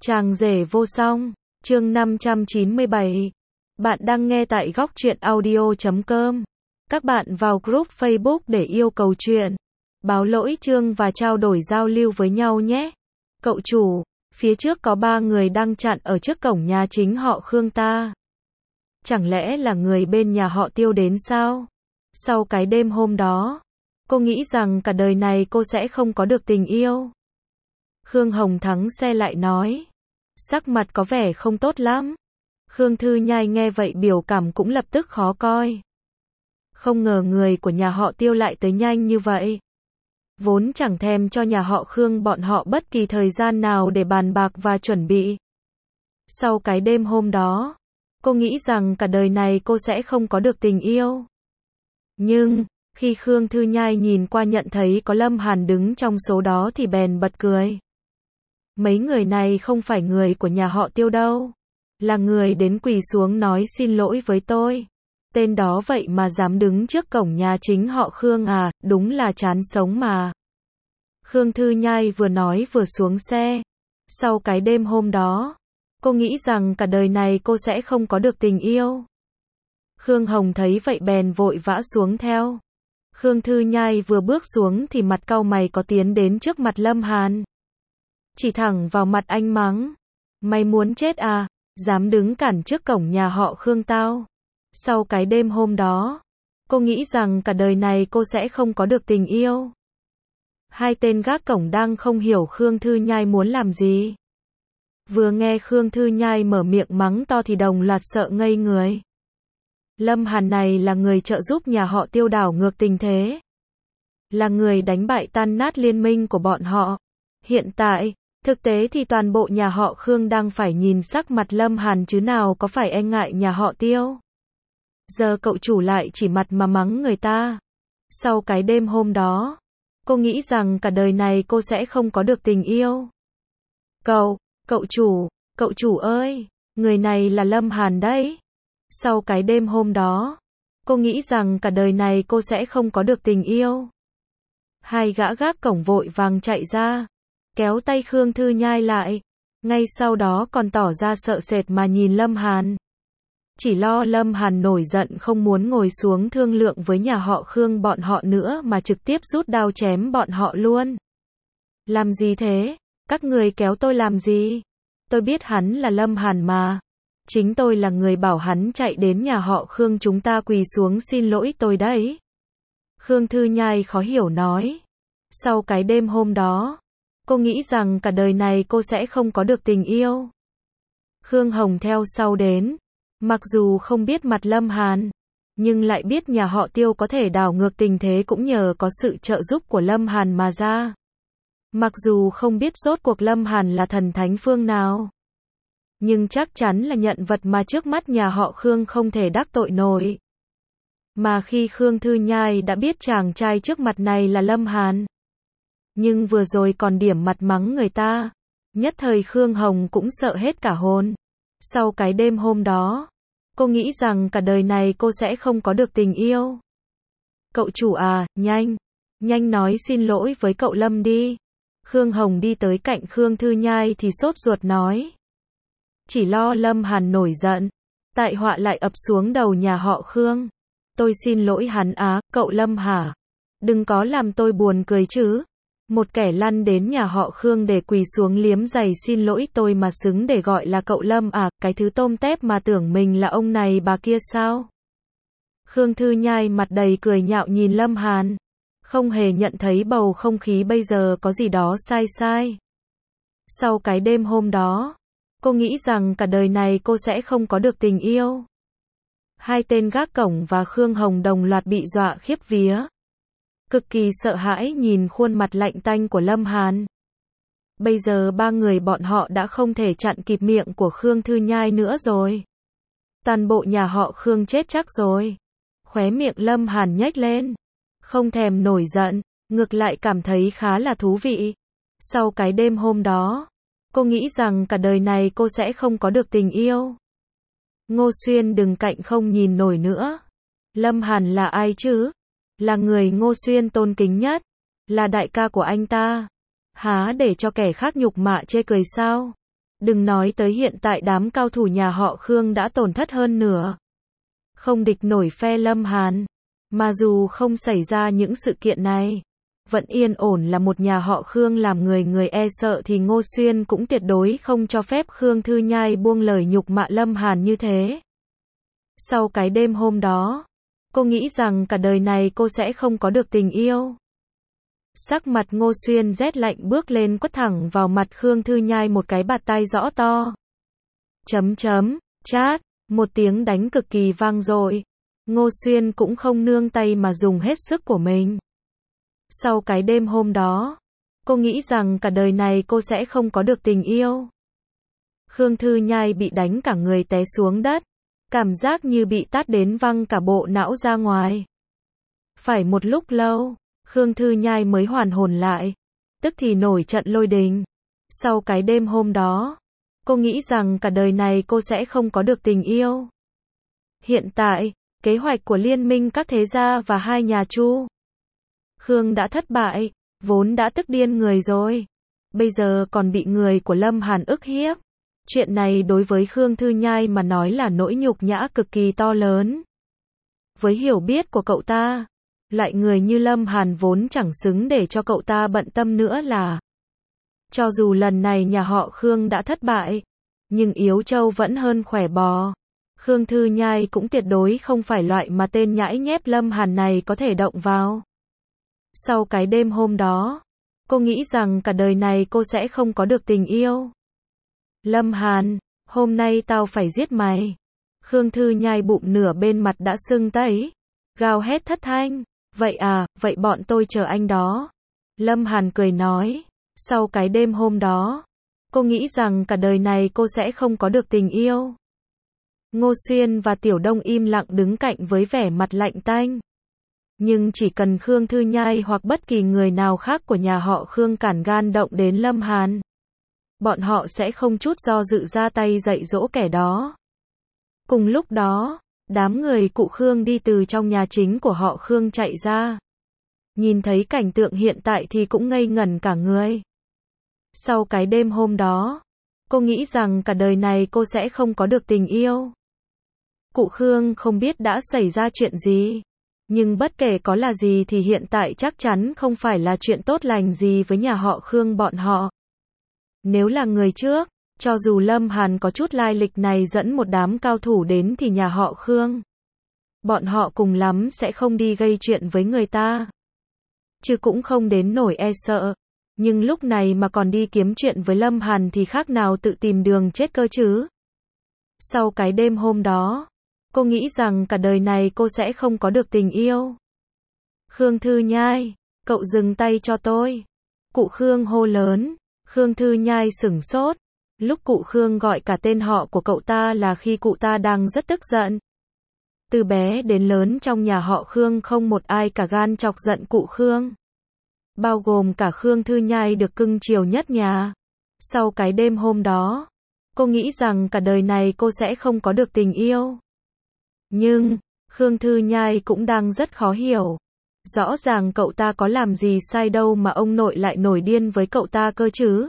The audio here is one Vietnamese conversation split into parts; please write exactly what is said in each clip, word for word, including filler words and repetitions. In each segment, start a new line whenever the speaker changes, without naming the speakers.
Chàng rể vô song, chương năm trăm chín mươi bảy. Bạn đang nghe tại góc truyện audio chấm com. Các bạn vào group Facebook để yêu cầu chuyện, báo lỗi chương và trao đổi giao lưu với nhau nhé. Cậu chủ, phía trước có ba người đang chặn ở trước cổng nhà chính họ Khương ta. Chẳng lẽ là người bên nhà họ Tiêu đến sao? Sau cái đêm hôm đó, cô nghĩ rằng cả đời này cô sẽ không có được tình yêu. Khương Hồng thắng xe lại nói. Sắc mặt có vẻ không tốt lắm. Khương Thư Nhai nghe vậy biểu cảm cũng lập tức khó coi. Không ngờ người của nhà họ Tiêu lại tới nhanh như vậy. Vốn chẳng thèm cho nhà họ Khương bọn họ bất kỳ thời gian nào để bàn bạc và chuẩn bị. Sau cái đêm hôm đó, cô nghĩ rằng cả đời này cô sẽ không có được tình yêu. Nhưng, khi Khương Thư Nhai nhìn qua nhận thấy có Lâm Hàn đứng trong số đó thì bèn bật cười. Mấy người này không phải người của nhà họ Tiêu đâu. Là người đến quỳ xuống nói xin lỗi với tôi. Tên đó vậy mà dám đứng trước cổng nhà chính họ Khương à, đúng là chán sống mà. Khương Thư Nhai vừa nói vừa xuống xe. Sau cái đêm hôm đó, cô nghĩ rằng cả đời này cô sẽ không có được tình yêu. Khương Hồng thấy vậy bèn vội vã xuống theo. Khương Thư Nhai vừa bước xuống thì mặt cau mày có tiến đến trước mặt Lâm Hàn. Chỉ thẳng vào mặt anh mắng. Mày muốn chết à, dám đứng cản trước cổng nhà họ Khương tao. Sau cái đêm hôm đó, cô nghĩ rằng cả đời này cô sẽ không có được tình yêu. Hai tên gác cổng đang không hiểu Khương Thư Nhai muốn làm gì. Vừa nghe Khương Thư Nhai mở miệng mắng to thì đồng loạt sợ ngây người. Lâm Hàn này là người trợ giúp nhà họ Tiêu đảo ngược tình thế. Là người đánh bại tan nát liên minh của bọn họ. Hiện tại, thực tế thì toàn bộ nhà họ Khương đang phải nhìn sắc mặt Lâm Hàn chứ nào có phải e ngại nhà họ Tiêu. Giờ cậu chủ lại chỉ mặt mà mắng người ta. Sau cái đêm hôm đó, cô nghĩ rằng cả đời này cô sẽ không có được tình yêu. Cậu, cậu chủ, cậu chủ ơi, người này là Lâm Hàn đấy. Sau cái đêm hôm đó, cô nghĩ rằng cả đời này cô sẽ không có được tình yêu. Hai gã gác cổng vội vàng chạy ra, kéo tay Khương Thư Nhai lại, ngay sau đó còn tỏ ra sợ sệt mà nhìn Lâm Hàn. Chỉ lo Lâm Hàn nổi giận không muốn ngồi xuống thương lượng với nhà họ Khương bọn họ nữa mà trực tiếp rút đao chém bọn họ luôn. Làm gì thế? Các người kéo tôi làm gì? Tôi biết hắn là Lâm Hàn mà. Chính tôi là người bảo hắn chạy đến nhà họ Khương chúng ta quỳ xuống xin lỗi tôi đấy. Khương Thư Nhai khó hiểu nói. Sau cái đêm hôm đó, cô nghĩ rằng cả đời này cô sẽ không có được tình yêu. Khương Hồng theo sau đến. Mặc dù không biết mặt Lâm Hàn, nhưng lại biết nhà họ Tiêu có thể đảo ngược tình thế cũng nhờ có sự trợ giúp của Lâm Hàn mà ra. Mặc dù không biết rốt cuộc Lâm Hàn là thần thánh phương nào, nhưng chắc chắn là nhận vật mà trước mắt nhà họ Khương không thể đắc tội nổi. Mà khi Khương Thư Nhai đã biết chàng trai trước mặt này là Lâm Hàn, nhưng vừa rồi còn điểm mặt mắng người ta, nhất thời Khương Hồng cũng sợ hết cả hồn. Sau cái đêm hôm đó, cô nghĩ rằng cả đời này cô sẽ không có được tình yêu. Cậu chủ à, nhanh, nhanh nói xin lỗi với cậu Lâm đi. Khương Hồng đi tới cạnh Khương Thư Nhai thì sốt ruột nói. Chỉ lo Lâm Hàn nổi giận, tại họa lại ập xuống đầu nhà họ Khương. Tôi xin lỗi hắn á, cậu Lâm hả? Đừng có làm tôi buồn cười chứ. Một kẻ lăn đến nhà họ Khương để quỳ xuống liếm giày xin lỗi tôi mà xứng để gọi là cậu Lâm à, cái thứ tôm tép mà tưởng mình là ông này bà kia sao? Khương Thư Nhai mặt đầy cười nhạo nhìn Lâm Hàn, không hề nhận thấy bầu không khí bây giờ có gì đó sai sai. Sau cái đêm hôm đó, cô nghĩ rằng cả đời này cô sẽ không có được tình yêu. Hai tên gác cổng và Khương Hồng đồng loạt bị dọa khiếp vía. Cực kỳ sợ hãi nhìn khuôn mặt lạnh tanh của Lâm Hàn. Bây giờ ba người bọn họ đã không thể chặn kịp miệng của Khương Thư Nhai nữa rồi. Toàn bộ nhà họ Khương chết chắc rồi. Khóe miệng Lâm Hàn nhếch lên. Không thèm nổi giận, ngược lại cảm thấy khá là thú vị. Sau cái đêm hôm đó, cô nghĩ rằng cả đời này cô sẽ không có được tình yêu. Ngô Xuyên đừng cạnh không nhìn nổi nữa. Lâm Hàn là ai chứ? Là người Ngô Xuyên tôn kính nhất. Là đại ca của anh ta. Há để cho kẻ khác nhục mạ chê cười sao? Đừng nói tới hiện tại đám cao thủ nhà họ Khương đã tổn thất hơn nửa. Không địch nổi phe Lâm Hàn. Mà dù không xảy ra những sự kiện này, vẫn yên ổn là một nhà họ Khương làm người người e sợ thì Ngô Xuyên cũng tuyệt đối không cho phép Khương Thư Nhai buông lời nhục mạ Lâm Hàn như thế. Sau cái đêm hôm đó, cô nghĩ rằng cả đời này cô sẽ không có được tình yêu. Sắc mặt Ngô Xuyên rét lạnh bước lên quất thẳng vào mặt Khương Thư Nhai một cái bạt tai rõ to. Chấm chấm, chát, một tiếng đánh cực kỳ vang dội. Ngô Xuyên cũng không nương tay mà dùng hết sức của mình. Sau cái đêm hôm đó, cô nghĩ rằng cả đời này cô sẽ không có được tình yêu. Khương Thư Nhai bị đánh cả người té xuống đất, cảm giác như bị tát đến văng cả bộ não ra ngoài. Phải một lúc lâu, Khương Thư Nhai mới hoàn hồn lại, tức thì nổi trận lôi đình. Sau cái đêm hôm đó, cô nghĩ rằng cả đời này cô sẽ không có được tình yêu. Hiện tại, kế hoạch của liên minh các thế gia và hai nhà Chu Khương đã thất bại, vốn đã tức điên người rồi. Bây giờ còn bị người của Lâm Hàn ức hiếp. Chuyện này đối với Khương Thư Nhai mà nói là nỗi nhục nhã cực kỳ to lớn. Với hiểu biết của cậu ta, loại người như Lâm Hàn vốn chẳng xứng để cho cậu ta bận tâm nữa là. Cho dù lần này nhà họ Khương đã thất bại, nhưng yếu trâu vẫn hơn khỏe bò. Khương Thư Nhai cũng tuyệt đối không phải loại mà tên nhãi nhép Lâm Hàn này có thể động vào. Sau cái đêm hôm đó, cô nghĩ rằng cả đời này cô sẽ không có được tình yêu. Lâm Hàn, hôm nay tao phải giết mày. Khương Thư Nhai bụng nửa bên mặt đã sưng tấy, gào hét thất thanh. Vậy à, vậy bọn tôi chờ anh đó. Lâm Hàn cười nói, sau cái đêm hôm đó, cô nghĩ rằng cả đời này cô sẽ không có được tình yêu. Ngô Xuyên và Tiểu Đông im lặng đứng cạnh với vẻ mặt lạnh tanh. Nhưng chỉ cần Khương Thư Nhai hoặc bất kỳ người nào khác của nhà họ Khương cản gan động đến Lâm Hàn, bọn họ sẽ không chút do dự ra tay dạy dỗ kẻ đó. Cùng lúc đó, đám người cụ Khương đi từ trong nhà chính của họ Khương chạy ra. Nhìn thấy cảnh tượng hiện tại thì cũng ngây ngẩn cả người. Sau cái đêm hôm đó, cô nghĩ rằng cả đời này cô sẽ không có được tình yêu. Cụ Khương không biết đã xảy ra chuyện gì. Nhưng bất kể có là gì thì hiện tại chắc chắn không phải là chuyện tốt lành gì với nhà họ Khương bọn họ. Nếu là người trước, cho dù Lâm Hàn có chút lai lịch này dẫn một đám cao thủ đến thì nhà họ Khương, bọn họ cùng lắm sẽ không đi gây chuyện với người ta. Chứ cũng không đến nổi e sợ. Nhưng lúc này mà còn đi kiếm chuyện với Lâm Hàn thì khác nào tự tìm đường chết cơ chứ. Sau cái đêm hôm đó, cô nghĩ rằng cả đời này cô sẽ không có được tình yêu. Khương Thư Nhai, cậu dừng tay cho tôi. Cụ Khương hô lớn. Khương Thư Nhai sửng sốt. Lúc cụ Khương gọi cả tên họ của cậu ta là khi cụ ta đang rất tức giận. Từ bé đến lớn trong nhà họ Khương không một ai cả gan chọc giận cụ Khương. Bao gồm cả Khương Thư Nhai được cưng chiều nhất nhà. Sau cái đêm hôm đó, cô nghĩ rằng cả đời này cô sẽ không có được tình yêu. Nhưng, Khương Thư Nhai cũng đang rất khó hiểu. Rõ ràng cậu ta có làm gì sai đâu mà ông nội lại nổi điên với cậu ta cơ chứ.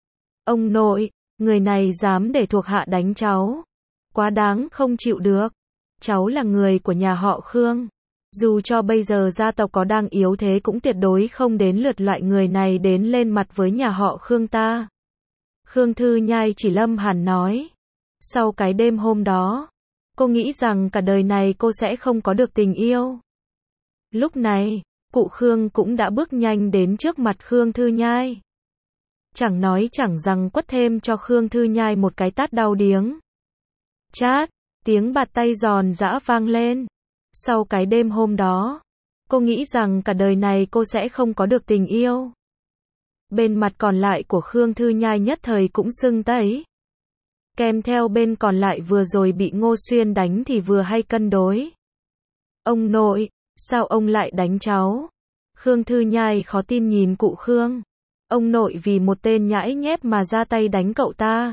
Ông nội, người này dám để thuộc hạ đánh cháu. Quá đáng không chịu được. Cháu là người của nhà họ Khương. Dù cho bây giờ gia tộc có đang yếu thế cũng tuyệt đối không đến lượt loại người này đến lên mặt với nhà họ Khương ta. Khương Thư Nhai chỉ Lâm Hàn nói. Sau cái đêm hôm đó, cô nghĩ rằng cả đời này cô sẽ không có được tình yêu. Lúc này, cụ Khương cũng đã bước nhanh đến trước mặt Khương Thư Nhai. Chẳng nói chẳng rằng quất thêm cho Khương Thư Nhai một cái tát đau điếng. Chát, tiếng bạt tay giòn giã vang lên. Sau cái đêm hôm đó, cô nghĩ rằng cả đời này cô sẽ không có được tình yêu. Bên mặt còn lại của Khương Thư Nhai nhất thời cũng sưng tấy. Kèm theo bên còn lại vừa rồi bị Ngô Xuyên đánh thì vừa hay cân đối. Ông nội, sao ông lại đánh cháu? Khương Thư Nhai khó tin nhìn cụ Khương. Ông nội vì một tên nhãi nhép mà ra tay đánh cậu ta.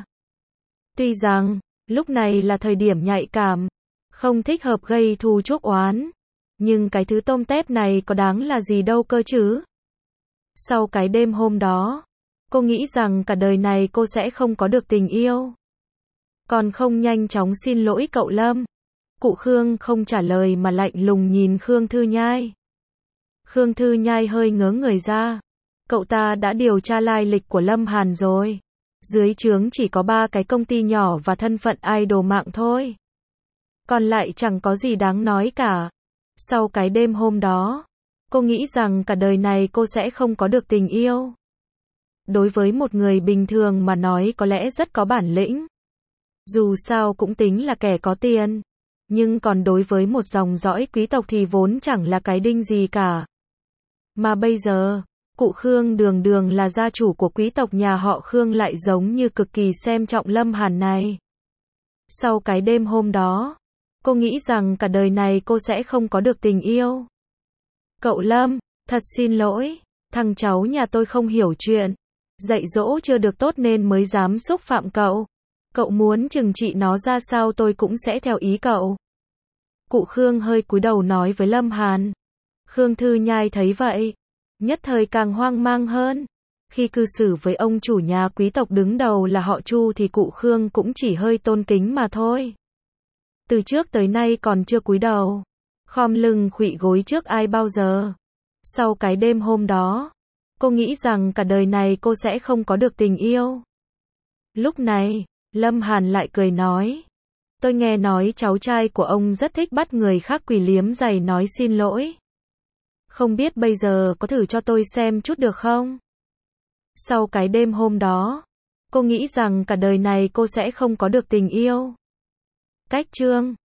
Tuy rằng, lúc này là thời điểm nhạy cảm, không thích hợp gây thù chuốc oán. Nhưng cái thứ tôm tép này có đáng là gì đâu cơ chứ? Sau cái đêm hôm đó, Cô nghĩ rằng cả đời này cô sẽ không có được tình yêu. Còn không nhanh chóng xin lỗi cậu Lâm. Cụ Khương không trả lời mà lạnh lùng nhìn Khương Thư Nhai. Khương Thư Nhai hơi ngớ người ra. Cậu ta đã điều tra lai lịch của Lâm Hàn rồi. Dưới trướng chỉ có ba cái công ty nhỏ và thân phận idol mạng thôi. Còn lại chẳng có gì đáng nói cả. Sau cái đêm hôm đó, cô nghĩ rằng cả đời này cô sẽ không có được tình yêu. Đối với một người bình thường mà nói có lẽ rất có bản lĩnh. Dù sao cũng tính là kẻ có tiền. Nhưng còn đối với một dòng dõi quý tộc thì vốn chẳng là cái đinh gì cả. Mà bây giờ, cụ Khương đường đường là gia chủ của quý tộc nhà họ Khương lại giống như cực kỳ xem trọng Lâm Hàn này. Sau cái đêm hôm đó, cô nghĩ rằng cả đời này cô sẽ không có được tình yêu. Cậu Lâm, thật xin lỗi, thằng cháu nhà tôi không hiểu chuyện. Dạy dỗ chưa được tốt nên mới dám xúc phạm cậu. Cậu muốn trừng trị nó ra sao tôi cũng sẽ theo ý cậu. Cụ Khương hơi cúi đầu nói với Lâm Hàn. Khương Thư Nhai thấy vậy, nhất thời càng hoang mang hơn. Khi cư xử với ông chủ nhà quý tộc đứng đầu là họ Chu thì cụ Khương cũng chỉ hơi tôn kính mà thôi. Từ trước tới nay còn chưa cúi đầu, khom lưng khuỵu gối trước ai bao giờ. Sau cái đêm hôm đó, cô nghĩ rằng cả đời này cô sẽ không có được tình yêu. Lúc này, Lâm Hàn lại cười nói. Tôi nghe nói cháu trai của ông rất thích bắt người khác quỳ liếm giày nói xin lỗi. Không biết bây giờ có thử cho tôi xem chút được không? Sau cái đêm hôm đó, cô nghĩ rằng cả đời này cô sẽ không có được tình yêu. Cách chương